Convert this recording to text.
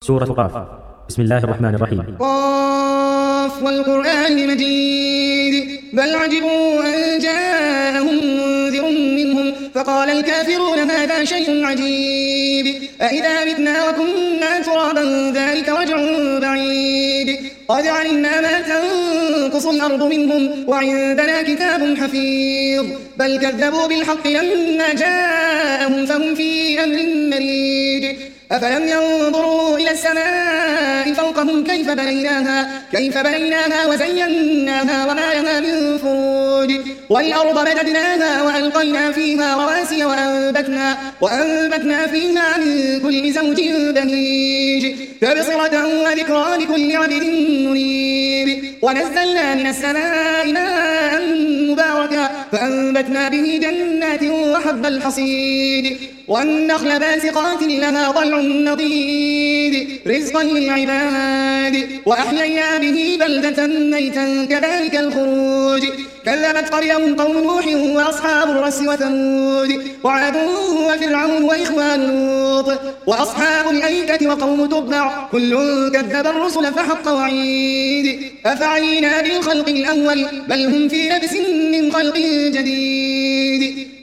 سورة قاف. بسم الله الرحمن الرحيم. قاف والقرآن المجيد بل عجبوا أن جاءهم منذر منهم فقال الكافرون هذا شيء عجيب أإذا متنا وكنا ترابا ذلك رجع بعيد قد علمنا ما تنقص الأرض منهم وعندنا كتاب حفيظ بل كذبوا بالحق لما جاءهم فهم في أمر مريج أفلم ينظروا إلى السماء فوقهم كيف بنيناها وزيناها وما لها من فروج والأرض مددناها وألقينا فيها رواسي وأنبتنا فيها من كل زوج بهيج تبصرة وذكرى لكل عبد منيب ونزلنا من السماء ماء مباركا فأنبتنا به جنات وحب الحصيد والنخل باسقات لها طلع نضيد رزقا للعباد وأحيينا به بلدة ميتا كذلك الخروج كذبت قبلهم قوم نوح وأصحاب الرس وثمود وعاد وفرعون وإخوان لوط وأصحاب الأيكة وقوم تبع كل كذب الرسل فحق وعيد أفعينا بالخلق الأول بل هم في لبس من خلق جديد